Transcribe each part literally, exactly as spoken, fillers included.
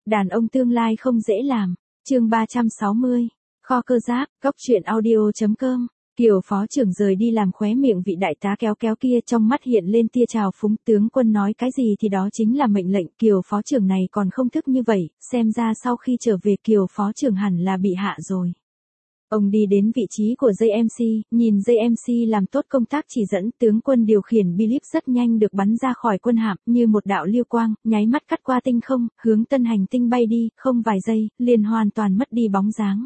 Đàn ông tương lai không dễ làm. Chương ba trăm sáu mươi. Kho cơ giáp, góc truyện audio chấm com. Kiều phó trưởng rời đi làm khóe miệng vị đại tá kéo kéo kia trong mắt hiện lên tia trào phúng. Tướng quân nói cái gì thì đó chính là mệnh lệnh. Kiều phó trưởng này còn không thức như vậy, xem ra sau khi trở về Kiều phó trưởng hẳn là bị hạ rồi. Ông đi đến vị trí của dây em xê, nhìn dây em xê làm tốt công tác chỉ dẫn. Tướng quân điều khiển Bilip rất nhanh được bắn ra khỏi quân hạm, như một đạo lưu quang, nháy mắt cắt qua tinh không, hướng tân hành tinh bay đi, không vài giây, liền hoàn toàn mất đi bóng dáng.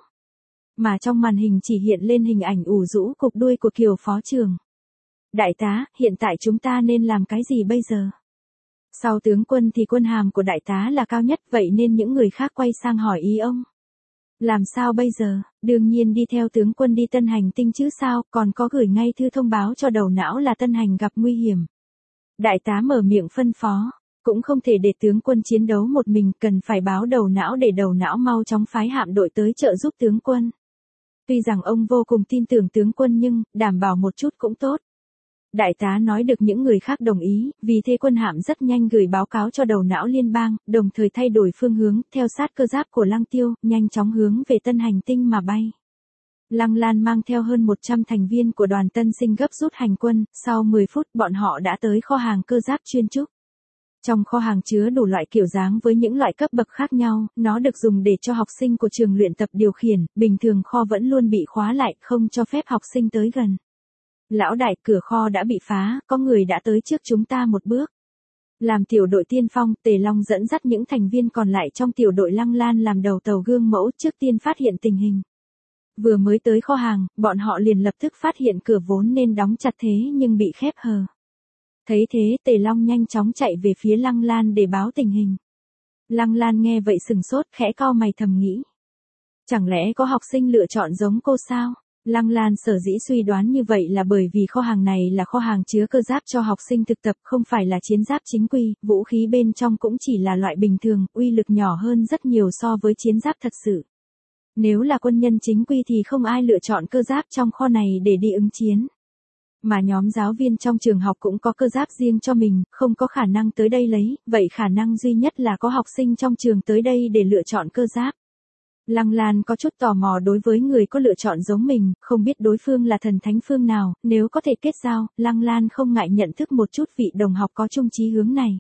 Mà trong màn hình chỉ hiện lên hình ảnh ủ rũ cục đuôi của Kiều phó trưởng. Đại tá, hiện tại chúng ta nên làm cái gì bây giờ? Sau tướng quân thì quân hàm của đại tá là cao nhất, vậy nên những người khác quay sang hỏi ý ông. Làm sao bây giờ, đương nhiên đi theo tướng quân đi tân hành tinh chứ sao, còn có gửi ngay thư thông báo cho đầu não là tân hành gặp nguy hiểm. Đại tá mở miệng phân phó, cũng không thể để tướng quân chiến đấu một mình, cần phải báo đầu não để đầu não mau chóng phái hạm đội tới trợ giúp tướng quân. Tuy rằng ông vô cùng tin tưởng tướng quân nhưng, đảm bảo một chút cũng tốt. Đại tá nói được những người khác đồng ý, vì thế quân hạm rất nhanh gửi báo cáo cho đầu não liên bang, đồng thời thay đổi phương hướng, theo sát cơ giáp của Lăng Tiêu, nhanh chóng hướng về tân hành tinh mà bay. Lăng Lan mang theo hơn một trăm thành viên của đoàn tân sinh gấp rút hành quân, sau mười phút bọn họ đã tới kho hàng cơ giáp chuyên trúc. Trong kho hàng chứa đủ loại kiểu dáng với những loại cấp bậc khác nhau, nó được dùng để cho học sinh của trường luyện tập điều khiển, bình thường kho vẫn luôn bị khóa lại, không cho phép học sinh tới gần. Lão đại, cửa kho đã bị phá, có người đã tới trước chúng ta một bước. Làm tiểu đội tiên phong, Tề Long dẫn dắt những thành viên còn lại trong tiểu đội Lăng Lan làm đầu tàu gương mẫu trước tiên phát hiện tình hình. Vừa mới tới kho hàng, bọn họ liền lập tức phát hiện cửa vốn nên đóng chặt thế nhưng bị khép hờ. Thấy thế Tề Long nhanh chóng chạy về phía Lăng Lan để báo tình hình. Lăng Lan nghe vậy sừng sốt, khẽ cau mày thầm nghĩ. Chẳng lẽ có học sinh lựa chọn giống cô sao? Lăng Lan sở dĩ suy đoán như vậy là bởi vì kho hàng này là kho hàng chứa cơ giáp cho học sinh thực tập, không phải là chiến giáp chính quy, vũ khí bên trong cũng chỉ là loại bình thường, uy lực nhỏ hơn rất nhiều so với chiến giáp thật sự. Nếu là quân nhân chính quy thì không ai lựa chọn cơ giáp trong kho này để đi ứng chiến. Mà nhóm giáo viên trong trường học cũng có cơ giáp riêng cho mình, không có khả năng tới đây lấy, vậy khả năng duy nhất là có học sinh trong trường tới đây để lựa chọn cơ giáp. Lăng Lan có chút tò mò đối với người có lựa chọn giống mình, không biết đối phương là thần thánh phương nào, nếu có thể kết giao, Lăng Lan không ngại nhận thức một chút vị đồng học có chung chí hướng này.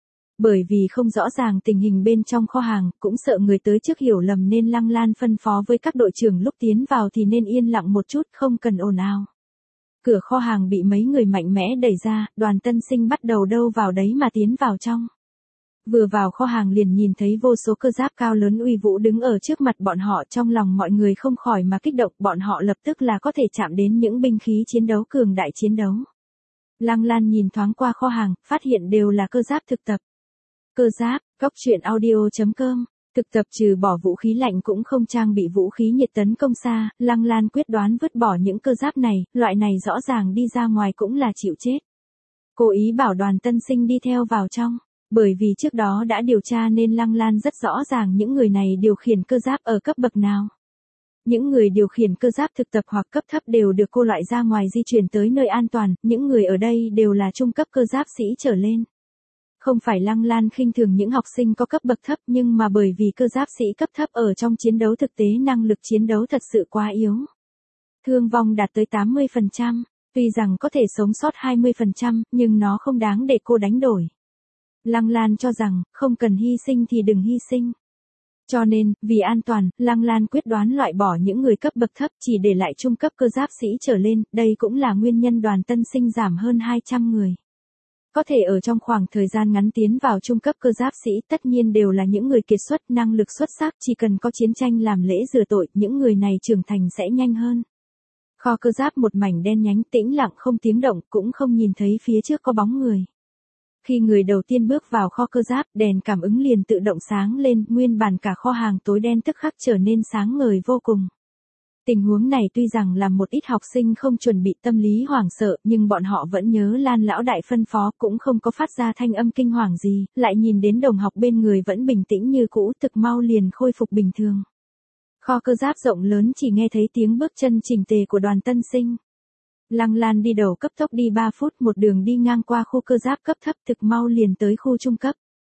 Bởi vì không rõ ràng tình hình bên trong kho hàng, cũng sợ người tới trước hiểu lầm nên Lăng Lan phân phó với các đội trưởng lúc tiến vào thì nên yên lặng một chút, không cần ồn ào. Cửa kho hàng bị mấy người mạnh mẽ đẩy ra, đoàn tân sinh bắt đầu đâu vào đấy mà tiến vào trong. Vừa vào kho hàng liền nhìn thấy vô số cơ giáp cao lớn uy vũ đứng ở trước mặt bọn họ, trong lòng mọi người không khỏi mà kích động, bọn họ lập tức là có thể chạm đến những binh khí chiến đấu cường đại chiến đấu. Lăng Lan nhìn thoáng qua kho hàng, phát hiện đều là cơ giáp thực tập. Cơ giáp, góc truyện audio chấm com. Thực tập trừ bỏ vũ khí lạnh cũng không trang bị vũ khí nhiệt tấn công xa, Lăng Lan quyết đoán vứt bỏ những cơ giáp này, loại này rõ ràng đi ra ngoài cũng là chịu chết. Cố ý bảo đoàn tân sinh đi theo vào trong. Bởi vì trước đó đã điều tra nên Lăng Lan rất rõ ràng những người này điều khiển cơ giáp ở cấp bậc nào. Những người điều khiển cơ giáp thực tập hoặc cấp thấp đều được cô loại ra ngoài di chuyển tới nơi an toàn, những người ở đây đều là trung cấp cơ giáp sĩ trở lên. Không phải Lăng Lan khinh thường những học sinh có cấp bậc thấp nhưng mà bởi vì cơ giáp sĩ cấp thấp ở trong chiến đấu thực tế năng lực chiến đấu thật sự quá yếu. Thương vong đạt tới tám mươi phần trăm, tuy rằng có thể sống sót hai mươi phần trăm nhưng nó không đáng để cô đánh đổi. Lăng Lan cho rằng, không cần hy sinh thì đừng hy sinh. Cho nên, vì an toàn, Lăng Lan quyết đoán loại bỏ những người cấp bậc thấp chỉ để lại trung cấp cơ giáp sĩ trở lên, đây cũng là nguyên nhân đoàn tân sinh giảm hơn hai trăm người. Có thể ở trong khoảng thời gian ngắn tiến vào trung cấp cơ giáp sĩ tất nhiên đều là những người kiệt xuất, năng lực xuất sắc, chỉ cần có chiến tranh làm lễ rửa tội, những người này trưởng thành sẽ nhanh hơn. Kho cơ giáp một mảnh đen nhánh tĩnh lặng không tiếng động, cũng không nhìn thấy phía trước có bóng người. Khi người đầu tiên bước vào kho cơ giáp, đèn cảm ứng liền tự động sáng lên, nguyên bản cả kho hàng tối đen tức khắc trở nên sáng ngời vô cùng. Tình huống này tuy rằng làm một ít học sinh không chuẩn bị tâm lý hoảng sợ, nhưng bọn họ vẫn nhớ Lan lão đại phân phó, cũng không có phát ra thanh âm kinh hoàng gì, lại nhìn đến đồng học bên người vẫn bình tĩnh như cũ, thực mau liền khôi phục bình thường. Kho cơ giáp rộng lớn chỉ nghe thấy tiếng bước chân chỉnh tề của đoàn tân sinh. Lăng Lan đi đầu cấp tốc đi ba phút một đường đi ngang qua khu cơ giáp cấp thấp, thực mau liền tới khu trung cấp.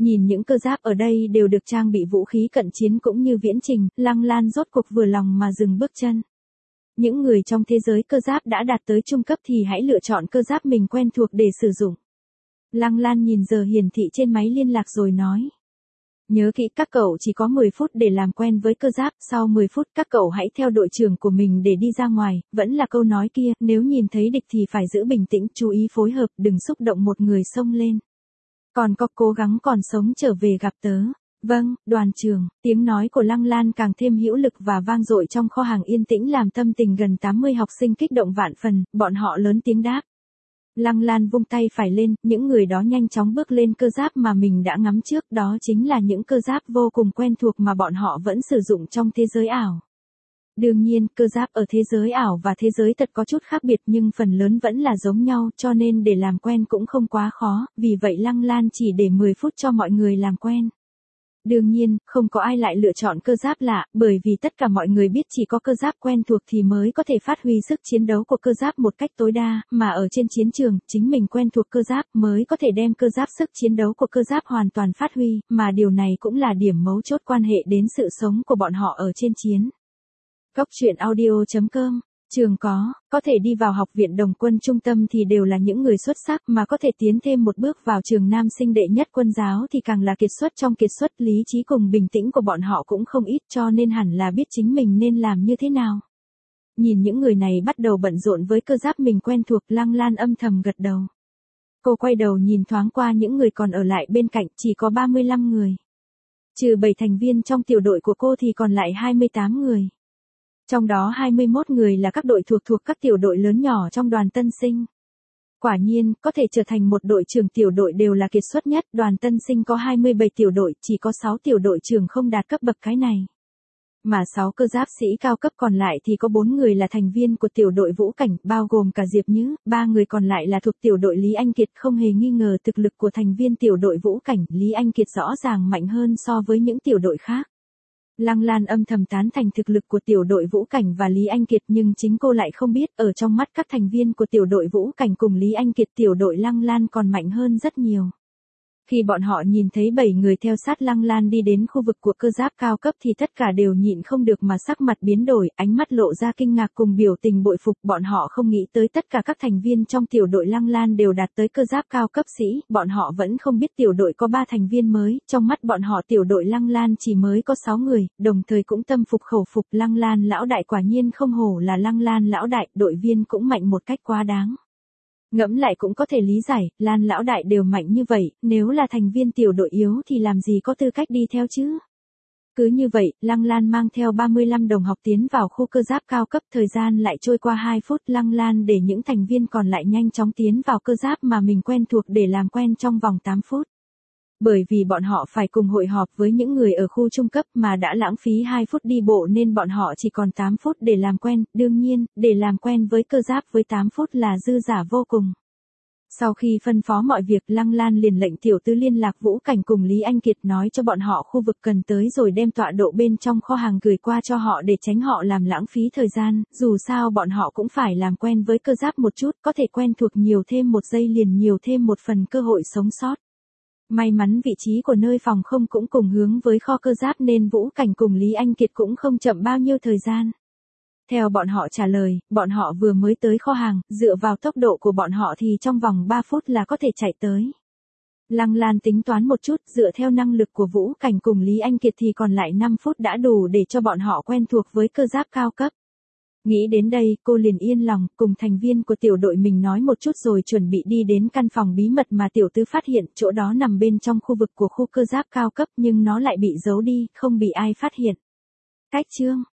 Nhìn những cơ giáp ở đây đều được trang bị vũ khí cận chiến cũng như viễn trình, Lăng Lan rốt cuộc vừa lòng mà dừng bước chân. Những người trong thế giới cơ giáp đã đạt tới trung cấp thì hãy lựa chọn cơ giáp mình quen thuộc để sử dụng. Lăng Lan nhìn giờ hiển thị trên máy liên lạc rồi nói. Nhớ kỹ các cậu chỉ có mười phút để làm quen với cơ giáp, sau mười phút các cậu hãy theo đội trưởng của mình để đi ra ngoài, vẫn là câu nói kia, nếu nhìn thấy địch thì phải giữ bình tĩnh, chú ý phối hợp, đừng xúc động một người xông lên. Còn có cố gắng còn sống trở về gặp tớ. Vâng, đoàn trưởng, tiếng nói của Lăng Lan càng thêm hữu lực và vang dội trong kho hàng yên tĩnh làm tâm tình gần tám mươi học sinh kích động vạn phần, bọn họ lớn tiếng đáp. Lăng Lan vung tay phải lên, những người đó nhanh chóng bước lên cơ giáp mà mình đã ngắm trước, đó chính là những cơ giáp vô cùng quen thuộc mà bọn họ vẫn sử dụng trong thế giới ảo. Đương nhiên, cơ giáp ở thế giới ảo và thế giới thật có chút khác biệt nhưng phần lớn vẫn là giống nhau cho nên để làm quen cũng không quá khó, vì vậy Lăng Lan chỉ để mười phút cho mọi người làm quen. Đương nhiên, không có ai lại lựa chọn cơ giáp lạ, bởi vì tất cả mọi người biết chỉ có cơ giáp quen thuộc thì mới có thể phát huy sức chiến đấu của cơ giáp một cách tối đa, mà ở trên chiến trường, chính mình quen thuộc cơ giáp mới có thể đem cơ giáp sức chiến đấu của cơ giáp hoàn toàn phát huy, mà điều này cũng là điểm mấu chốt quan hệ đến sự sống của bọn họ ở trên chiến. Góc truyện audio chấm com. Trường có, có thể đi vào học viện Đồng quân trung tâm thì đều là những người xuất sắc, mà có thể tiến thêm một bước vào trường nam sinh đệ nhất quân giáo thì càng là kiệt xuất trong kiệt xuất, lý trí cùng bình tĩnh của bọn họ cũng không ít cho nên hẳn là biết chính mình nên làm như thế nào. Nhìn những người này bắt đầu bận rộn với cơ giáp mình quen thuộc, Lăng Lan âm thầm gật đầu. Cô quay đầu nhìn thoáng qua những người còn ở lại bên cạnh, chỉ có ba mươi lăm người. Trừ bảy thành viên trong tiểu đội của cô thì còn lại hai mươi tám người. Trong đó hai mươi mốt người là các đội thuộc thuộc các tiểu đội lớn nhỏ trong đoàn tân sinh. Quả nhiên, có thể trở thành một đội trưởng tiểu đội đều là kiệt xuất nhất, đoàn tân sinh có hai mươi bảy tiểu đội, chỉ có sáu tiểu đội trưởng không đạt cấp bậc cái này. Mà sáu cơ giáp sĩ cao cấp còn lại thì có bốn người là thành viên của tiểu đội Vũ Cảnh, bao gồm cả Diệp Nhứ, ba người còn lại là thuộc tiểu đội Lý Anh Kiệt, không hề nghi ngờ thực lực của thành viên tiểu đội Vũ Cảnh, Lý Anh Kiệt rõ ràng mạnh hơn so với những tiểu đội khác. Lăng Lan âm thầm tán thành thực lực của tiểu đội Vũ Cảnh và Lý Anh Kiệt nhưng chính cô lại không biết ở trong mắt các thành viên của tiểu đội Vũ Cảnh cùng Lý Anh Kiệt tiểu đội Lăng Lan còn mạnh hơn rất nhiều. Khi bọn họ nhìn thấy bảy người theo sát Lăng Lan đi đến khu vực của cơ giáp cao cấp thì tất cả đều nhịn không được mà sắc mặt biến đổi, ánh mắt lộ ra kinh ngạc cùng biểu tình bội phục, bọn họ không nghĩ tới tất cả các thành viên trong tiểu đội Lăng Lan đều đạt tới cơ giáp cao cấp sĩ, bọn họ vẫn không biết tiểu đội có ba thành viên mới, trong mắt bọn họ tiểu đội Lăng Lan chỉ mới có sáu người, đồng thời cũng tâm phục khẩu phục, Lăng Lan lão đại quả nhiên không hổ là Lăng Lan lão đại, đội viên cũng mạnh một cách quá đáng. Ngẫm lại cũng có thể lý giải, Lan lão đại đều mạnh như vậy, nếu là thành viên tiểu đội yếu thì làm gì có tư cách đi theo chứ. Cứ như vậy, Lăng Lan mang theo ba mươi lăm đồng học tiến vào khu cơ giáp cao cấp, thời gian lại trôi qua hai phút, Lăng Lan để những thành viên còn lại nhanh chóng tiến vào cơ giáp mà mình quen thuộc để làm quen trong vòng tám phút. Bởi vì bọn họ phải cùng hội họp với những người ở khu trung cấp mà đã lãng phí hai phút đi bộ nên bọn họ chỉ còn tám phút để làm quen, đương nhiên, để làm quen với cơ giáp với tám phút là dư giả vô cùng. Sau khi phân phó mọi việc, Lăng Lan liền lệnh tiểu tư liên lạc Vũ Cảnh cùng Lý Anh Kiệt nói cho bọn họ khu vực cần tới rồi đem tọa độ bên trong kho hàng gửi qua cho họ để tránh họ làm lãng phí thời gian, dù sao bọn họ cũng phải làm quen với cơ giáp một chút, có thể quen thuộc nhiều thêm một giây liền nhiều thêm một phần cơ hội sống sót. May mắn vị trí của nơi phòng không cũng cùng hướng với kho cơ giáp nên Vũ Cảnh cùng Lý Anh Kiệt cũng không chậm bao nhiêu thời gian. Theo bọn họ trả lời, bọn họ vừa mới tới kho hàng, dựa vào tốc độ của bọn họ thì trong vòng ba phút là có thể chạy tới. Lăng Lan tính toán một chút, dựa theo năng lực của Vũ Cảnh cùng Lý Anh Kiệt thì còn lại năm phút đã đủ để cho bọn họ quen thuộc với cơ giáp cao cấp. Nghĩ đến đây, cô liền yên lòng, cùng thành viên của tiểu đội mình nói một chút rồi chuẩn bị đi đến căn phòng bí mật mà tiểu tư phát hiện, chỗ đó nằm bên trong khu vực của khu cơ giáp cao cấp nhưng nó lại bị giấu đi, không bị ai phát hiện. Cách chương